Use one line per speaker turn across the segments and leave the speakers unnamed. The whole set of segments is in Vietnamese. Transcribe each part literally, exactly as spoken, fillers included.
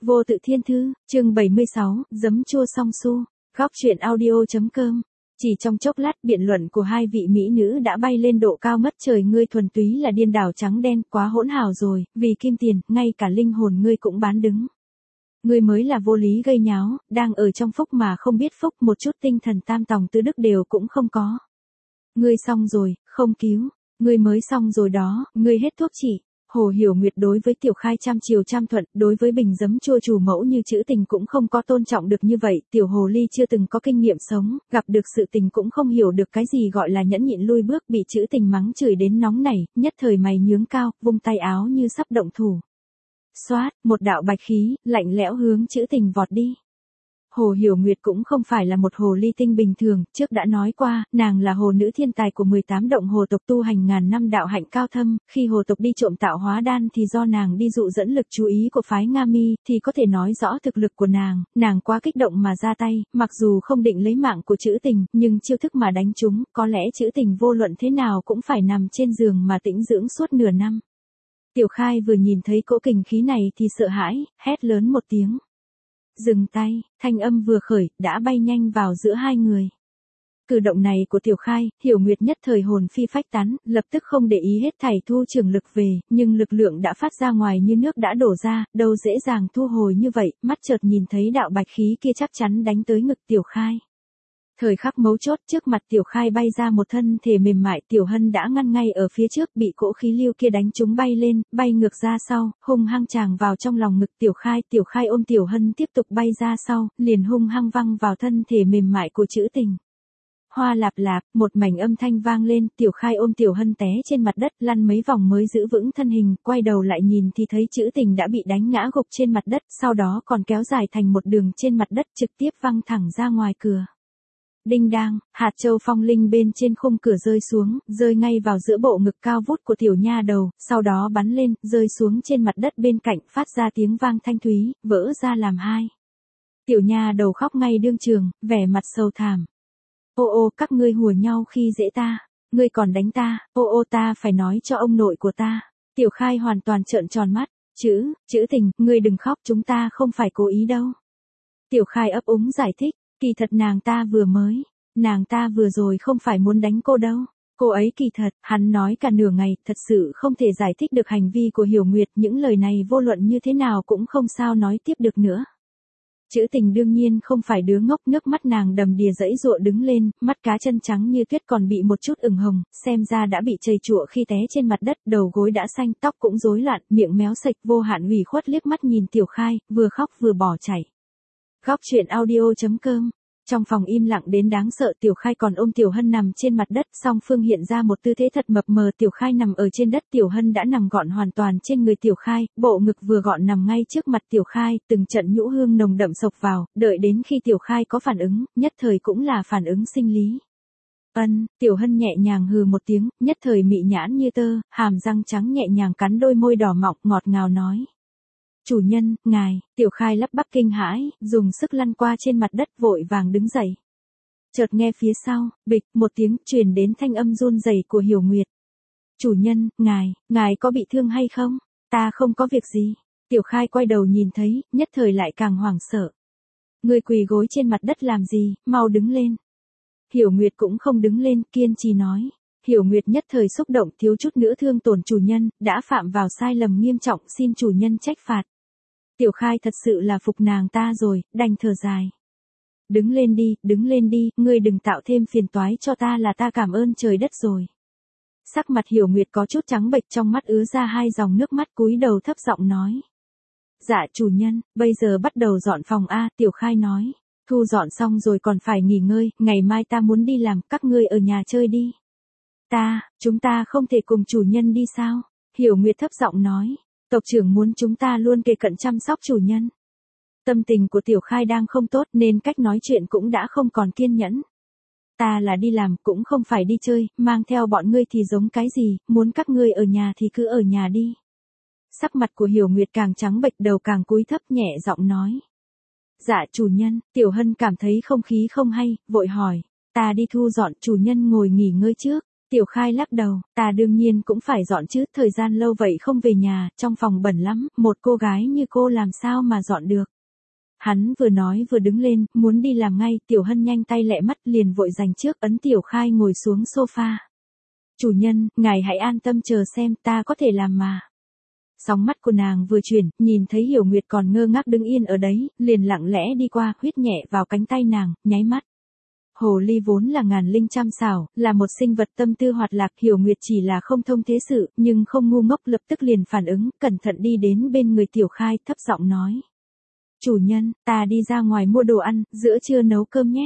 Vô tự thiên thư, chương bảy mươi sáu, giấm chua song su, góc truyện audio.com. Chỉ trong chốc lát biện luận của hai vị mỹ nữ đã bay lên độ cao mất trời. Ngươi thuần túy là điên đảo trắng đen, quá hỗn hào rồi, vì kim tiền, ngay cả linh hồn ngươi cũng bán đứng. Ngươi mới là vô lý gây nháo, đang ở trong phúc mà không biết phúc, một chút tinh thần tam tòng tứ đức đều cũng không có. Ngươi xong rồi, không cứu, ngươi mới xong rồi đó, ngươi hết thuốc trị. Hồ Hiểu Nguyệt đối với Tiểu Khai trăm chiều trăm thuận, đối với bình giấm chua chủ mẫu như Trữ Tình cũng không có tôn trọng được như vậy. Tiểu Hồ Ly chưa từng có kinh nghiệm sống, gặp được sự tình cũng không hiểu được cái gì gọi là nhẫn nhịn lui bước, bị Trữ Tình mắng chửi đến nóng nảy, nhất thời mày nhướng cao, vung tay áo như sắp động thủ. Xoát, một đạo bạch khí, lạnh lẽo hướng Trữ Tình vọt đi. Hồ Hiểu Nguyệt cũng không phải là một hồ ly tinh bình thường, trước đã nói qua, nàng là hồ nữ thiên tài của mười tám động hồ tộc, tu hành ngàn năm đạo hạnh cao thâm, khi hồ tộc đi trộm tạo hóa đan thì do nàng đi dụ dẫn lực chú ý của phái Nga Mi, thì có thể nói rõ thực lực của nàng, nàng quá kích động mà ra tay, mặc dù không định lấy mạng của Trữ Tình, nhưng chiêu thức mà đánh trúng, có lẽ Trữ Tình vô luận thế nào cũng phải nằm trên giường mà tĩnh dưỡng suốt nửa năm. Tiểu Khai vừa nhìn thấy cỗ kình khí này thì sợ hãi, hét lớn một tiếng. Dừng tay, thanh âm vừa khởi, đã bay nhanh vào giữa hai người. Cử động này của Tiểu Khai, Hiểu Nguyệt nhất thời hồn phi phách tán, lập tức không để ý hết thảy thu trường lực về, nhưng lực lượng đã phát ra ngoài như nước đã đổ ra, đâu dễ dàng thu hồi như vậy, mắt chợt nhìn thấy đạo bạch khí kia chắc chắn đánh tới ngực Tiểu Khai. Thời khắc mấu chốt, trước mặt Tiểu Khai bay ra một thân thể mềm mại, Tiểu Hân đã ngăn ngay ở phía trước, bị cỗ khí lưu kia đánh trúng bay lên, bay ngược ra sau, hung hăng tràng vào trong lòng ngực Tiểu Khai. Tiểu Khai ôm Tiểu Hân tiếp tục bay ra sau, liền hung hăng văng vào thân thể mềm mại của Trữ Tình. Hoa lạp lạp, một mảnh âm thanh vang lên, Tiểu Khai ôm Tiểu Hân té trên mặt đất, lăn mấy vòng mới giữ vững thân hình, quay đầu lại nhìn thì thấy Trữ Tình đã bị đánh ngã gục trên mặt đất, sau đó còn kéo dài thành một đường trên mặt đất, trực tiếp văng thẳng ra ngoài cửa. Đinh đang, hạt châu phong linh bên trên khung cửa rơi xuống, rơi ngay vào giữa bộ ngực cao vút của tiểu nha đầu, sau đó bắn lên, rơi xuống trên mặt đất bên cạnh, phát ra tiếng vang thanh thúy, vỡ ra làm hai. Tiểu nha đầu khóc ngay đương trường, vẻ mặt sầu thảm. Ô ô, các ngươi hùa nhau khi dễ ta, ngươi còn đánh ta, ô ô, ta phải nói cho ông nội của ta. Tiểu Khai hoàn toàn trợn tròn mắt, Chữ, Trữ Tình, ngươi đừng khóc, chúng ta không phải cố ý đâu. Tiểu Khai ấp úng giải thích. Kỳ thật nàng ta vừa mới, nàng ta vừa rồi không phải muốn đánh cô đâu. Cô ấy kỳ thật, hắn nói cả nửa ngày, thật sự không thể giải thích được hành vi của Hiểu Nguyệt, những lời này vô luận như thế nào cũng không sao nói tiếp được nữa. Trữ Tình đương nhiên không phải đứa ngốc, nước mắt nàng đầm đìa dãy dụa đứng lên, mắt cá chân trắng như tuyết còn bị một chút ửng hồng, xem ra đã bị trầy trụa khi té trên mặt đất, đầu gối đã xanh, tóc cũng rối loạn, miệng méo sạch, vô hạn ủy khuất liếc mắt nhìn Tiểu Khai, vừa khóc vừa bỏ chảy. Góc truyện audio.com. Trong phòng im lặng đến đáng sợ, Tiểu Khai còn ôm Tiểu Hân nằm trên mặt đất, song phương hiện ra một tư thế thật mập mờ. Tiểu Khai nằm ở trên đất, Tiểu Hân đã nằm gọn hoàn toàn trên người Tiểu Khai, bộ ngực vừa gọn nằm ngay trước mặt Tiểu Khai, từng trận nhũ hương nồng đậm xộc vào, đợi đến khi Tiểu Khai có phản ứng, nhất thời cũng là phản ứng sinh lý. Ân, Tiểu Hân nhẹ nhàng hừ một tiếng, nhất thời mị nhãn như tơ, hàm răng trắng nhẹ nhàng cắn đôi môi đỏ mọng, ngọt ngào nói. Chủ nhân, ngài, Tiểu Khai lắp bắp kinh hãi, dùng sức lăn qua trên mặt đất, vội vàng đứng dậy. Chợt nghe phía sau, bịch, một tiếng, truyền đến thanh âm run rẩy của Hiểu Nguyệt. Chủ nhân, ngài, ngài có bị thương hay không? Ta không có việc gì. Tiểu Khai quay đầu nhìn thấy, nhất thời lại càng hoảng sợ. Người quỳ gối trên mặt đất làm gì, mau đứng lên. Hiểu Nguyệt cũng không đứng lên, kiên trì nói. Hiểu Nguyệt nhất thời xúc động, thiếu chút nữa thương tổn chủ nhân, đã phạm vào sai lầm nghiêm trọng, xin chủ nhân trách phạt. Tiểu Khai thật sự là phục nàng ta rồi, đành thở dài. Đứng lên đi, đứng lên đi, ngươi đừng tạo thêm phiền toái cho ta, là ta cảm ơn trời đất rồi. Sắc mặt Hiểu Nguyệt có chút trắng bệch, trong mắt ứa ra hai dòng nước mắt, cúi đầu thấp giọng nói. Dạ chủ nhân, bây giờ bắt đầu dọn phòng a. Tiểu Khai nói. Thu dọn xong rồi còn phải nghỉ ngơi, ngày mai ta muốn đi làm, các ngươi ở nhà chơi đi. Ta, chúng ta không thể cùng chủ nhân đi sao? Hiểu Nguyệt thấp giọng nói. Tộc trưởng muốn chúng ta luôn kề cận chăm sóc chủ nhân. Tâm tình của Tiểu Khai đang không tốt nên cách nói chuyện cũng đã không còn kiên nhẫn. Ta là đi làm, cũng không phải đi chơi, mang theo bọn ngươi thì giống cái gì, muốn các ngươi ở nhà thì cứ ở nhà đi. Sắc mặt của Hiểu Nguyệt càng trắng bệch, đầu càng cúi thấp, nhẹ giọng nói. Dạ chủ nhân. Tiểu Hân cảm thấy không khí không hay, vội hỏi. Ta đi thu dọn, chủ nhân ngồi nghỉ ngơi trước. Tiểu Khai lắc đầu, ta đương nhiên cũng phải dọn chứ, thời gian lâu vậy không về nhà, trong phòng bẩn lắm, một cô gái như cô làm sao mà dọn được. Hắn vừa nói vừa đứng lên, muốn đi làm ngay, Tiểu Hân nhanh tay lẹ mắt liền vội giành trước, ấn Tiểu Khai ngồi xuống sofa. Chủ nhân, ngài hãy an tâm chờ xem, ta có thể làm mà. Sóng mắt của nàng vừa chuyển, nhìn thấy Hiểu Nguyệt còn ngơ ngác đứng yên ở đấy, liền lặng lẽ đi qua, huyết nhẹ vào cánh tay nàng, nháy mắt. Hồ ly vốn là ngàn linh trăm xảo, là một sinh vật tâm tư hoạt lạc, Hiểu Nguyệt chỉ là không thông thế sự, nhưng không ngu ngốc, lập tức liền phản ứng, cẩn thận đi đến bên người Tiểu Khai, thấp giọng nói. Chủ nhân, ta đi ra ngoài mua đồ ăn, giữa trưa nấu cơm nhé.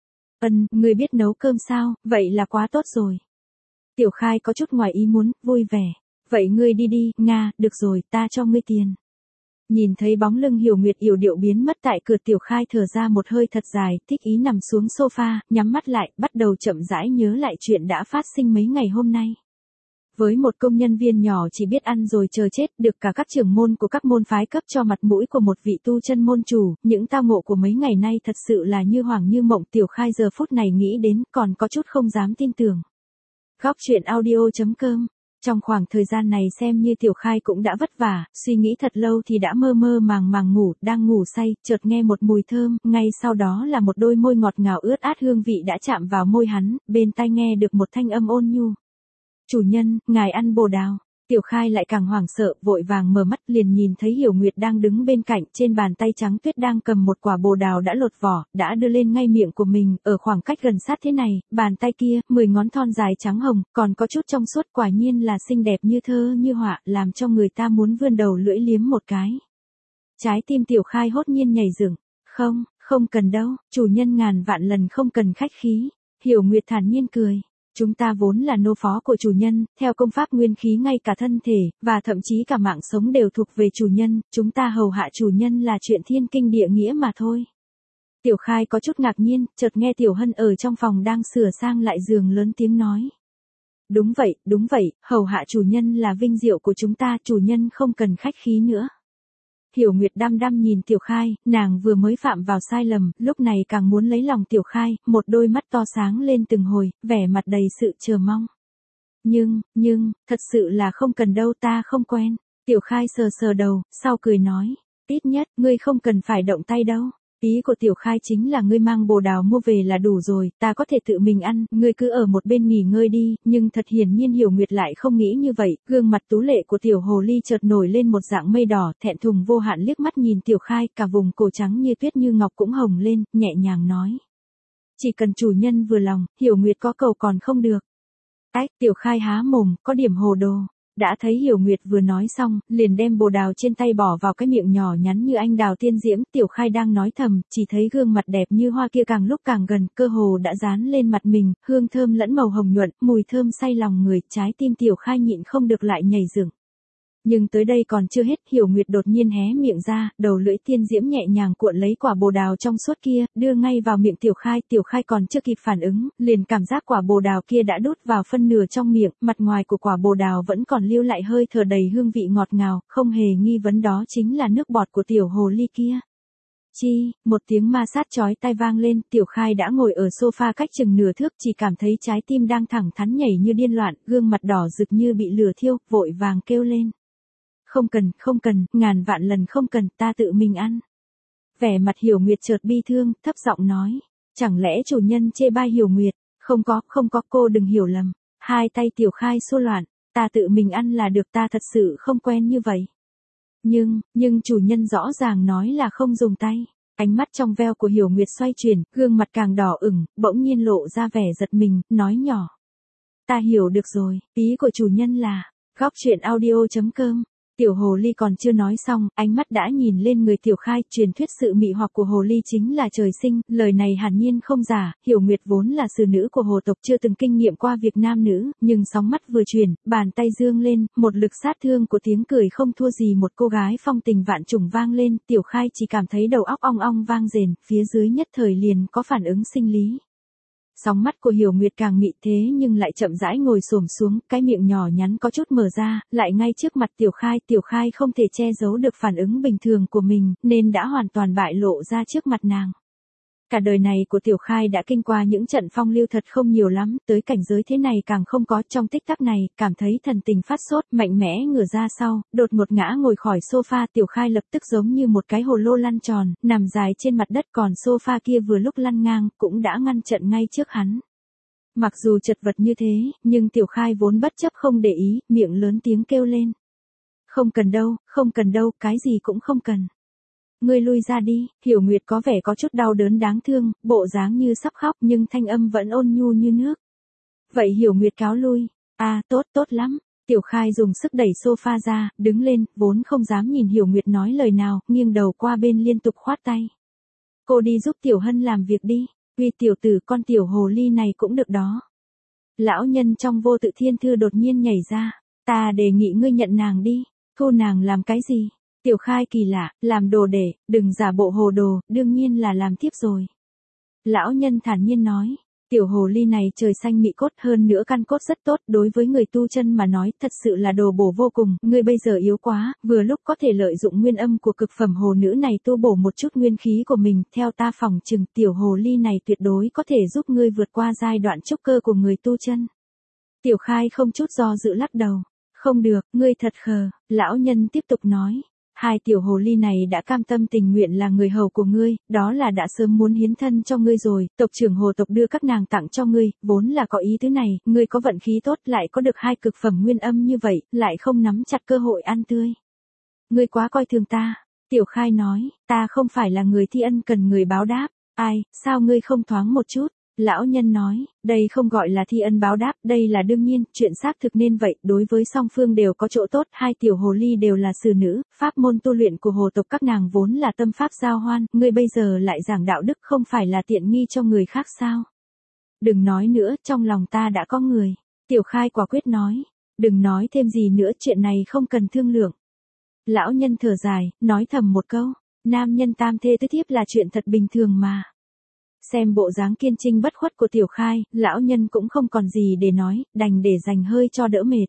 Ân, ngươi biết nấu cơm sao, vậy là quá tốt rồi. Tiểu Khai có chút ngoài ý muốn, vui vẻ. Vậy ngươi đi đi, Nga, được rồi, ta cho ngươi tiền. Nhìn thấy bóng lưng Hiểu Nguyệt yểu điệu biến mất tại cửa, Tiểu Khai thở ra một hơi thật dài, thích ý nằm xuống sofa, nhắm mắt lại, bắt đầu chậm rãi nhớ lại chuyện đã phát sinh mấy ngày hôm nay. Với một công nhân viên nhỏ chỉ biết ăn rồi chờ chết, được cả các trưởng môn của các môn phái cấp cho mặt mũi của một vị tu chân môn chủ, những tao ngộ của mấy ngày nay thật sự là như hoàng như mộng. Tiểu Khai giờ phút này nghĩ đến, còn có chút không dám tin tưởng. Góc truyện audio chấm com. Trong khoảng thời gian này xem như Tiểu Khai cũng đã vất vả, suy nghĩ thật lâu thì đã mơ mơ màng màng ngủ, đang ngủ say, chợt nghe một mùi thơm, ngay sau đó là một đôi môi ngọt ngào ướt át hương vị đã chạm vào môi hắn, bên tai nghe được một thanh âm ôn nhu. Chủ nhân, ngài ăn bồ đào. Tiểu Khai lại càng hoảng sợ, vội vàng mở mắt liền nhìn thấy Hiểu Nguyệt đang đứng bên cạnh, trên bàn tay trắng tuyết đang cầm một quả bồ đào đã lột vỏ, đã đưa lên ngay miệng của mình, ở khoảng cách gần sát thế này, bàn tay kia, mười ngón thon dài trắng hồng, còn có chút trong suốt, quả nhiên là xinh đẹp như thơ như họa, làm cho người ta muốn vươn đầu lưỡi liếm một cái. Trái tim Tiểu Khai hốt nhiên nhảy dựng, không, không cần đâu, chủ nhân ngàn vạn lần không cần khách khí. Hiểu Nguyệt thản nhiên cười. Chúng ta vốn là nô phó của chủ nhân, theo công pháp nguyên khí ngay cả thân thể, và thậm chí cả mạng sống đều thuộc về chủ nhân, chúng ta hầu hạ chủ nhân là chuyện thiên kinh địa nghĩa mà thôi. Tiểu Khai có chút ngạc nhiên, chợt nghe Tiểu Hân ở trong phòng đang sửa sang lại giường lớn tiếng nói. Đúng vậy, đúng vậy, hầu hạ chủ nhân là vinh diệu của chúng ta, chủ nhân không cần khách khí nữa. Hiểu Nguyệt đăm đăm nhìn Tiểu Khai, nàng vừa mới phạm vào sai lầm, lúc này càng muốn lấy lòng Tiểu Khai, một đôi mắt to sáng lên từng hồi, vẻ mặt đầy sự chờ mong. Nhưng, nhưng, thật sự là không cần đâu, ta không quen. Tiểu Khai sờ sờ đầu, sau cười nói, ít nhất, ngươi không cần phải động tay đâu. Ý của Tiểu Khai chính là ngươi mang bồ đào mua về là đủ rồi, ta có thể tự mình ăn, ngươi cứ ở một bên nghỉ ngơi đi, nhưng thật hiển nhiên Hiểu Nguyệt lại không nghĩ như vậy, gương mặt tú lệ của Tiểu Hồ Ly chợt nổi lên một dạng mây đỏ, thẹn thùng vô hạn liếc mắt nhìn Tiểu Khai, cả vùng cổ trắng như tuyết như ngọc cũng hồng lên, nhẹ nhàng nói. Chỉ cần chủ nhân vừa lòng, Hiểu Nguyệt có cầu còn không được. Ách, Tiểu Khai há mồm, có điểm hồ đồ. Đã thấy Hiểu Nguyệt vừa nói xong, liền đem bồ đào trên tay bỏ vào cái miệng nhỏ nhắn như anh đào tiên diễm, Tiểu Khai đang nói thầm, chỉ thấy gương mặt đẹp như hoa kia càng lúc càng gần, cơ hồ đã dán lên mặt mình, hương thơm lẫn màu hồng nhuận, mùi thơm say lòng người, trái tim Tiểu Khai nhịn không được lại nhảy dựng. Nhưng tới đây còn chưa hết, Hiểu Nguyệt đột nhiên hé miệng ra, đầu lưỡi tiên diễm nhẹ nhàng cuộn lấy quả bồ đào trong suốt kia, đưa ngay vào miệng Tiểu Khai, Tiểu Khai còn chưa kịp phản ứng, liền cảm giác quả bồ đào kia đã đút vào phân nửa trong miệng, mặt ngoài của quả bồ đào vẫn còn lưu lại hơi thở đầy hương vị ngọt ngào, không hề nghi vấn đó chính là nước bọt của Tiểu Hồ Ly kia. Chi, một tiếng ma sát chói tai vang lên, Tiểu Khai đã ngồi ở sofa cách chừng nửa thước, chỉ cảm thấy trái tim đang thẳng thắn nhảy như điên loạn, gương mặt đỏ rực như bị lửa thiêu, vội vàng kêu lên. Không cần, không cần, ngàn vạn lần không cần, ta tự mình ăn. Vẻ mặt Hiểu Nguyệt chợt bi thương, thấp giọng nói. Chẳng lẽ chủ nhân chê bai Hiểu Nguyệt? Không có, không có, cô đừng hiểu lầm. Hai tay Tiểu Khai xô loạn, ta tự mình ăn là được, ta thật sự không quen như vậy. Nhưng, nhưng chủ nhân rõ ràng nói là không dùng tay. Ánh mắt trong veo của Hiểu Nguyệt xoay chuyển, gương mặt càng đỏ ửng, bỗng nhiên lộ ra vẻ giật mình, nói nhỏ. Ta hiểu được rồi, ý của chủ nhân là, góc truyện audio chấm com. Tiểu Hồ Ly còn chưa nói xong, ánh mắt đã nhìn lên người Tiểu Khai, truyền thuyết sự mị hoặc của Hồ Ly chính là trời sinh, lời này hẳn nhiên không giả, Hiểu Nguyệt vốn là sử nữ của Hồ tộc chưa từng kinh nghiệm qua việc nam nữ, nhưng sóng mắt vừa chuyển, bàn tay dương lên, một lực sát thương của tiếng cười không thua gì một cô gái phong tình vạn trùng vang lên, Tiểu Khai chỉ cảm thấy đầu óc ong ong vang rền, phía dưới nhất thời liền có phản ứng sinh lý. Sóng mắt của Hiểu Nguyệt càng mị thế nhưng lại chậm rãi ngồi xổm xuống, cái miệng nhỏ nhắn có chút mở ra, lại ngay trước mặt Tiểu Khai, Tiểu Khai không thể che giấu được phản ứng bình thường của mình, nên đã hoàn toàn bại lộ ra trước mặt nàng. Cả đời này của Tiểu Khai đã kinh qua những trận phong lưu thật không nhiều lắm, tới cảnh giới thế này càng không có. Trong tích tắc này, cảm thấy thần tình phát sốt, mạnh mẽ ngửa ra sau, đột một ngã ngồi khỏi sofa. Tiểu Khai lập tức giống như một cái hồ lô lăn tròn, nằm dài trên mặt đất, còn sofa kia vừa lúc lăn ngang, cũng đã ngăn trận ngay trước hắn. Mặc dù chật vật như thế, nhưng Tiểu Khai vốn bất chấp không để ý, miệng lớn tiếng kêu lên. Không cần đâu, không cần đâu, cái gì cũng không cần. Ngươi lui ra đi. Hiểu Nguyệt có vẻ có chút đau đớn đáng thương, bộ dáng như sắp khóc nhưng thanh âm vẫn ôn nhu như nước. Vậy Hiểu Nguyệt cáo lui. À, tốt, tốt lắm. Tiểu Khai dùng sức đẩy sofa ra, đứng lên, vốn không dám nhìn Hiểu Nguyệt nói lời nào, nghiêng đầu qua bên liên tục khoát tay. Cô đi giúp Tiểu Hân làm việc đi. Vì tiểu tử con tiểu hồ ly này cũng được đó. Lão nhân trong vô tự thiên thư đột nhiên nhảy ra. Ta đề nghị ngươi nhận nàng đi. Thu nàng làm cái gì? Tiểu Khai kỳ lạ, làm đồ để, đừng giả bộ hồ đồ, đương nhiên là làm tiếp rồi. Lão nhân thản nhiên nói, tiểu hồ ly này trời xanh mị cốt, hơn nữa căn cốt rất tốt, đối với người tu chân mà nói thật sự là đồ bổ vô cùng. Ngươi bây giờ yếu quá, vừa lúc có thể lợi dụng nguyên âm của cực phẩm hồ nữ này tu bổ một chút nguyên khí của mình. Theo ta phỏng chừng tiểu hồ ly này tuyệt đối có thể giúp ngươi vượt qua giai đoạn trúc cơ của người tu chân. Tiểu Khai không chút do dự lắc đầu. Không được, ngươi thật khờ. Lão nhân tiếp tục nói. Hai tiểu hồ ly này đã cam tâm tình nguyện là người hầu của ngươi, đó là đã sớm muốn hiến thân cho ngươi rồi. Tộc trưởng hồ tộc đưa các nàng tặng cho ngươi, vốn là có ý thứ này. Ngươi có vận khí tốt, lại có được hai cực phẩm nguyên âm như vậy, lại không nắm chặt cơ hội ăn tươi. Ngươi quá coi thường ta. Tiểu Khai nói, ta không phải là người thi ân cần người báo đáp. Ai, sao ngươi không thoáng một chút? Lão nhân nói, đây không gọi là thi ân báo đáp, đây là đương nhiên, chuyện xác thực nên vậy, đối với song phương đều có chỗ tốt. Hai tiểu hồ ly đều là xử nữ, pháp môn tu luyện của hồ tộc các nàng vốn là tâm pháp giao hoan, ngươi bây giờ lại giảng đạo đức, không phải là tiện nghi cho người khác sao? Đừng nói nữa, trong lòng ta đã có người. Tiểu Khai quả quyết nói, đừng nói thêm gì nữa, chuyện này không cần thương lượng. Lão nhân thở dài, nói thầm một câu, nam nhân tam thê tứ thiếp là chuyện thật bình thường mà. Xem bộ dáng kiên trinh bất khuất của Tiểu Khai, lão nhân cũng không còn gì để nói, đành để dành hơi cho đỡ mệt.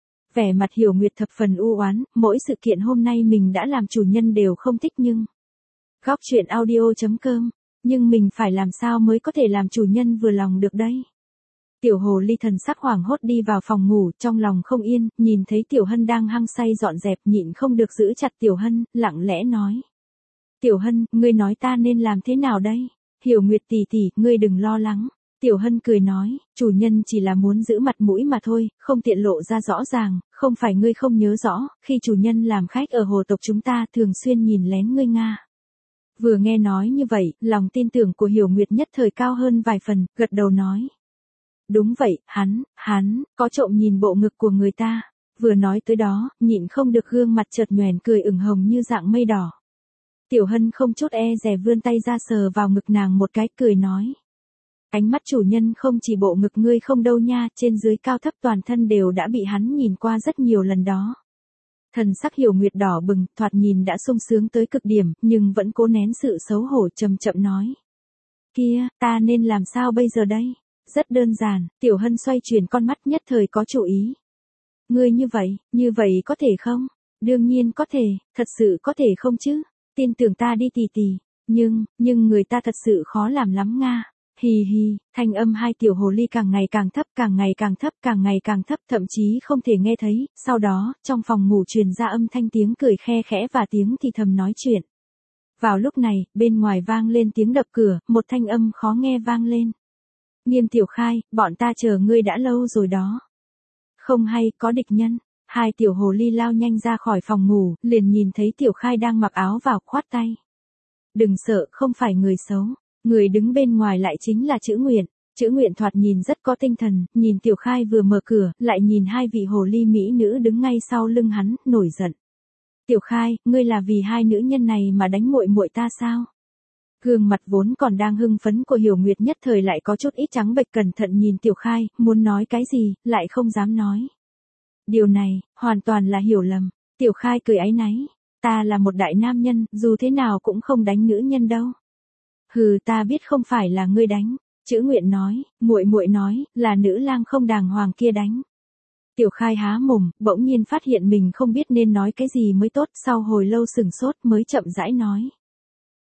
Vẻ mặt Hiểu Nguyệt thập phần u oán, mỗi sự kiện hôm nay mình đã làm chủ nhân đều không thích nhưng... Góc truyện audio chấm com, nhưng mình phải làm sao mới có thể làm chủ nhân vừa lòng được đây? Tiểu hồ ly thần sắc hoảng hốt đi vào phòng ngủ, trong lòng không yên, nhìn thấy Tiểu Hân đang hăng say dọn dẹp, nhịn không được giữ chặt Tiểu Hân, lặng lẽ nói. Tiểu Hân, ngươi nói ta nên làm thế nào đây? Hiểu Nguyệt tỷ tỷ, ngươi đừng lo lắng. Tiểu Hân cười nói, chủ nhân chỉ là muốn giữ mặt mũi mà thôi, không tiện lộ ra rõ ràng, không phải ngươi không nhớ rõ, khi chủ nhân làm khách ở hồ tộc chúng ta thường xuyên nhìn lén ngươi Nga. Vừa nghe nói như vậy, lòng tin tưởng của Hiểu Nguyệt nhất thời cao hơn vài phần, gật đầu nói. Đúng vậy, hắn, hắn, có trộm nhìn bộ ngực của người ta. Vừa nói tới đó, nhịn không được gương mặt chợt nhoẻn cười ửng hồng như dạng mây đỏ. Tiểu Hân không chút e dè vươn tay ra sờ vào ngực nàng một cái, cười nói. Ánh mắt chủ nhân không chỉ bộ ngực ngươi không đâu nha, trên dưới cao thấp toàn thân đều đã bị hắn nhìn qua rất nhiều lần đó. Thần sắc Hiểu Nguyệt đỏ bừng, thoạt nhìn đã sung sướng tới cực điểm, nhưng vẫn cố nén sự xấu hổ, chậm chậm nói. Kia, ta nên làm sao bây giờ đây? Rất đơn giản, Tiểu Hân xoay chuyển con mắt nhất thời có chủ ý. Ngươi như vậy, như vậy có thể không? Đương nhiên có thể, thật sự có thể không chứ? Tin tưởng ta đi tỷ tỷ, nhưng, nhưng người ta thật sự khó làm lắm Nga. Hì hì, thanh âm hai tiểu hồ ly càng ngày càng thấp, càng ngày càng thấp, càng ngày càng thấp, thậm chí không thể nghe thấy. Sau đó, trong phòng ngủ truyền ra âm thanh tiếng cười khe khẽ và tiếng thì thầm nói chuyện. Vào lúc này, bên ngoài vang lên tiếng đập cửa, một thanh âm khó nghe vang lên. Nghiêm Tiểu Khai, bọn ta chờ ngươi đã lâu rồi đó. Không hay, có địch nhân. Hai tiểu hồ ly lao nhanh ra khỏi phòng ngủ, liền nhìn thấy Tiểu Khai đang mặc áo vào, khoát tay. Đừng sợ, không phải người xấu. Người đứng bên ngoài lại chính là Chữ Nguyện. Chữ Nguyện thoạt nhìn rất có tinh thần, nhìn Tiểu Khai vừa mở cửa, lại nhìn hai vị hồ ly mỹ nữ đứng ngay sau lưng hắn, nổi giận. Tiểu Khai, ngươi là vì hai nữ nhân này mà đánh muội muội ta sao? Gương mặt vốn còn đang hưng phấn của Hiểu Nguyệt nhất thời lại có chút ít trắng bệch, cẩn thận nhìn Tiểu Khai, muốn nói cái gì, lại không dám nói. Điều này, hoàn toàn là hiểu lầm. Tiểu Khai cười áy náy. Ta là một đại nam nhân, dù thế nào cũng không đánh nữ nhân đâu. Hừ, ta biết không phải là ngươi đánh. Chữ Nguyện nói, muội muội nói, là nữ lang không đàng hoàng kia đánh. Tiểu Khai há mồm, bỗng nhiên phát hiện mình không biết nên nói cái gì mới tốt, sau hồi lâu sửng sốt mới chậm rãi nói.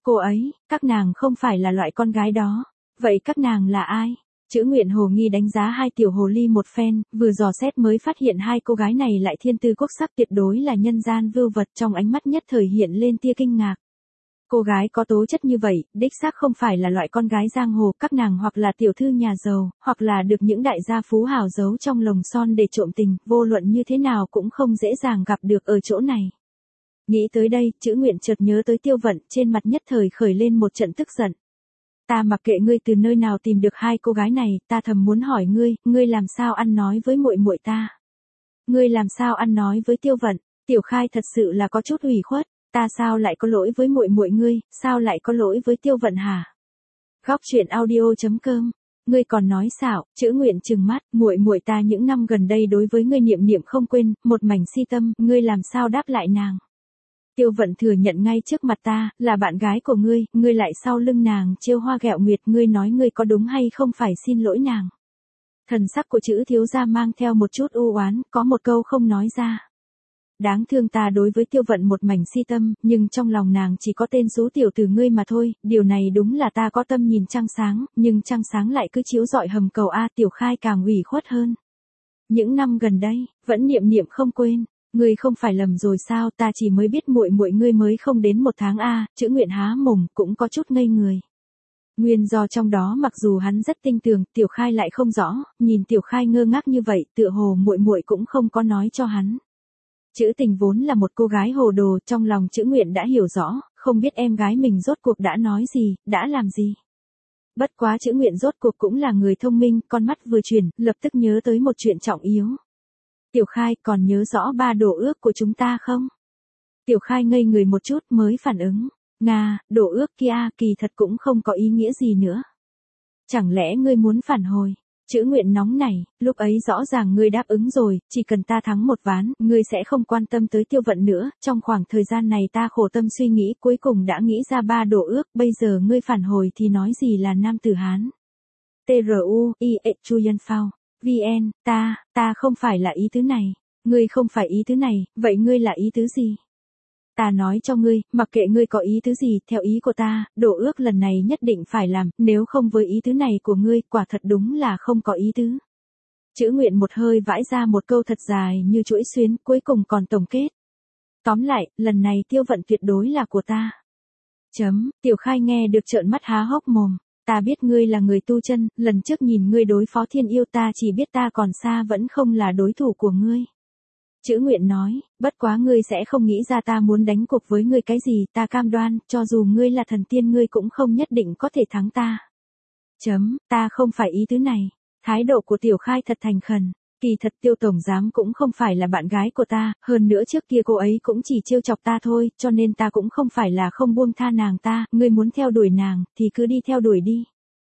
Cô ấy, các nàng không phải là loại con gái đó. Vậy các nàng là ai? Chữ Nguyện hồ nghi đánh giá hai tiểu hồ ly một phen, vừa dò xét mới phát hiện hai cô gái này lại thiên tư quốc sắc, tuyệt đối là nhân gian vưu vật, trong ánh mắt nhất thời hiện lên tia kinh ngạc. Cô gái có tố chất như vậy, đích xác không phải là loại con gái giang hồ, các nàng hoặc là tiểu thư nhà giàu, hoặc là được những đại gia phú hào giấu trong lồng son để trộm tình, vô luận như thế nào cũng không dễ dàng gặp được ở chỗ này. Nghĩ tới đây, Chữ Nguyện chợt nhớ tới Tiêu Vận, trên mặt nhất thời khởi lên một trận tức giận. Ta mặc kệ ngươi từ nơi nào tìm được hai cô gái này, ta thầm muốn hỏi ngươi, ngươi làm sao ăn nói với muội muội ta? Ngươi làm sao ăn nói với Tiêu Vận? Tiểu Khai thật sự là có chút ủy khuất, ta sao lại có lỗi với muội muội ngươi, sao lại có lỗi với Tiêu Vận hả? Góc truyện audio chấm com. Ngươi còn nói xạo, Chữ Nguyện trừng mắt, muội muội ta những năm gần đây đối với ngươi niệm niệm không quên, một mảnh si tâm, ngươi làm sao đáp lại nàng? Tiêu Vận thừa nhận ngay trước mặt ta, là bạn gái của ngươi, ngươi lại sau lưng nàng trêu hoa ghẹo nguyệt, ngươi nói ngươi có đúng hay không phải xin lỗi nàng. Thần sắc của Chữ thiếu gia mang theo một chút u oán, có một câu không nói ra. Đáng thương ta đối với Tiêu Vận một mảnh si tâm, nhưng trong lòng nàng chỉ có tên số tiểu tử ngươi mà thôi, điều này đúng là ta có tâm nhìn trăng sáng, nhưng trăng sáng lại cứ chiếu rọi hầm cầu A. Tiểu Khai càng ủy khuất hơn. Những năm gần đây, vẫn niệm niệm không quên. Ngươi không phải lầm rồi sao, ta chỉ mới biết muội muội ngươi mới không đến một tháng a. Chữ Nguyện há mồm cũng có chút ngây người. Nguyên do trong đó mặc dù hắn rất tinh tường, Tiểu Khai lại không rõ, nhìn Tiểu Khai ngơ ngác như vậy, tựa hồ muội muội cũng không có nói cho hắn. Chữ Tình vốn là một cô gái hồ đồ, trong lòng Chữ Nguyện đã hiểu rõ, không biết em gái mình rốt cuộc đã nói gì, đã làm gì. Bất quá Chữ Nguyện rốt cuộc cũng là người thông minh, con mắt vừa chuyển, lập tức nhớ tới một chuyện trọng yếu. Tiểu Khai, còn nhớ rõ ba đồ ước của chúng ta không? Tiểu Khai ngây người một chút mới phản ứng. Nga, đồ ước kia kỳ thật cũng không có ý nghĩa gì nữa. Chẳng lẽ ngươi muốn phản hồi? Chữ Nguyện nóng này, lúc ấy rõ ràng ngươi đáp ứng rồi, chỉ cần ta thắng một ván, ngươi sẽ không quan tâm tới Tiêu Vận nữa. Trong khoảng thời gian này ta khổ tâm suy nghĩ, cuối cùng đã nghĩ ra ba đồ ước, bây giờ ngươi phản hồi thì nói gì là nam tử Hán. T R U I E Chuyen Phao. vê en, ta, ta không phải là ý tứ này. Ngươi không phải ý tứ này, vậy ngươi là ý tứ gì? Ta nói cho ngươi, mặc kệ ngươi có ý tứ gì, theo ý của ta, đồ ước lần này nhất định phải làm, nếu không với ý tứ này của ngươi, quả thật đúng là không có ý tứ. Chữ Nguyện một hơi vãi ra một câu thật dài như chuỗi xuyến, cuối cùng còn tổng kết. Tóm lại, lần này Tiêu Vận tuyệt đối là của ta. Chấm, Tiểu Khai nghe được trợn mắt há hốc mồm. Ta biết ngươi là người tu chân, lần trước nhìn ngươi đối phó thiên yêu ta chỉ biết ta còn xa vẫn không là đối thủ của ngươi. Chữ Nguyện nói, bất quá ngươi sẽ không nghĩ ra ta muốn đánh cuộc với ngươi cái gì, ta cam đoan, cho dù ngươi là thần tiên ngươi cũng không nhất định có thể thắng ta. Chấm, ta không phải ý tứ này. Thái độ của Tiểu Khai thật thành khẩn. Kỳ thật Tiêu tổng giám cũng không phải là bạn gái của ta, hơn nữa trước kia cô ấy cũng chỉ trêu chọc ta thôi, cho nên ta cũng không phải là không buông tha nàng ta, ngươi muốn theo đuổi nàng, thì cứ đi theo đuổi đi.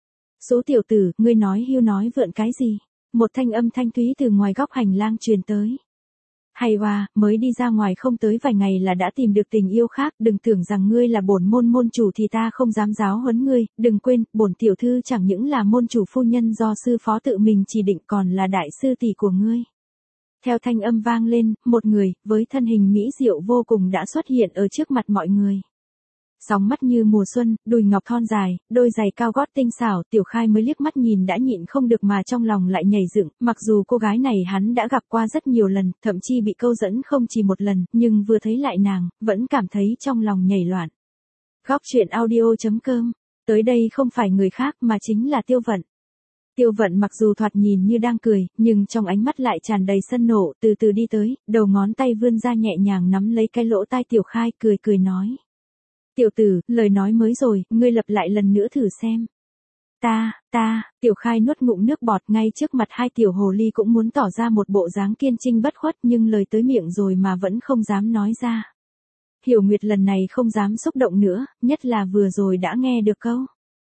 Số tiểu tử, ngươi nói hưu nói vượn cái gì? Một thanh âm thanh thúy từ ngoài góc hành lang truyền tới. Hay hoa, mới đi ra ngoài không tới vài ngày là đã tìm được tình yêu khác, đừng tưởng rằng ngươi là bổn môn môn chủ thì ta không dám giáo huấn ngươi, đừng quên, bổn tiểu thư chẳng những là môn chủ phu nhân do sư phó tự mình chỉ định còn là đại sư tỷ của ngươi. Theo thanh âm vang lên, một người, với thân hình mỹ diệu vô cùng đã xuất hiện ở trước mặt mọi người. Sóng mắt như mùa xuân, đùi ngọc thon dài, đôi giày cao gót tinh xảo, Tiểu Khai mới liếc mắt nhìn đã nhịn không được mà trong lòng lại nhảy dựng, mặc dù cô gái này hắn đã gặp qua rất nhiều lần, thậm chí bị câu dẫn không chỉ một lần, nhưng vừa thấy lại nàng, vẫn cảm thấy trong lòng nhảy loạn. Góc truyện audio chấm com, tới đây không phải người khác mà chính là Tiêu Vận. Tiêu Vận mặc dù thoạt nhìn như đang cười, nhưng trong ánh mắt lại tràn đầy sân nộ, từ từ đi tới, đầu ngón tay vươn ra nhẹ nhàng nắm lấy cái lỗ tai Tiểu Khai, cười cười nói. Tiểu tử, lời nói mới rồi, ngươi lặp lại lần nữa thử xem. Ta, ta, Tiểu Khai nuốt ngụm nước bọt, ngay trước mặt hai tiểu hồ ly cũng muốn tỏ ra một bộ dáng kiên trinh bất khuất, nhưng lời tới miệng rồi mà vẫn không dám nói ra. Hiểu Nguyệt lần này không dám xúc động nữa, nhất là vừa rồi đã nghe được câu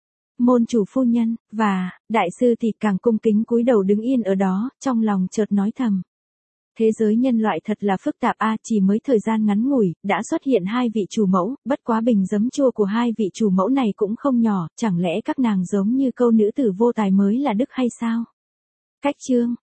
môn chủ phu nhân, và đại sư thì càng cung kính cúi đầu đứng yên ở đó, trong lòng chợt nói thầm. Thế giới nhân loại thật là phức tạp a, chỉ mới thời gian ngắn ngủi, đã xuất hiện hai vị chủ mẫu, bất quá bình giấm chua của hai vị chủ mẫu này cũng không nhỏ, chẳng lẽ các nàng giống như câu nữ tử vô tài mới là đức hay sao? Cách chương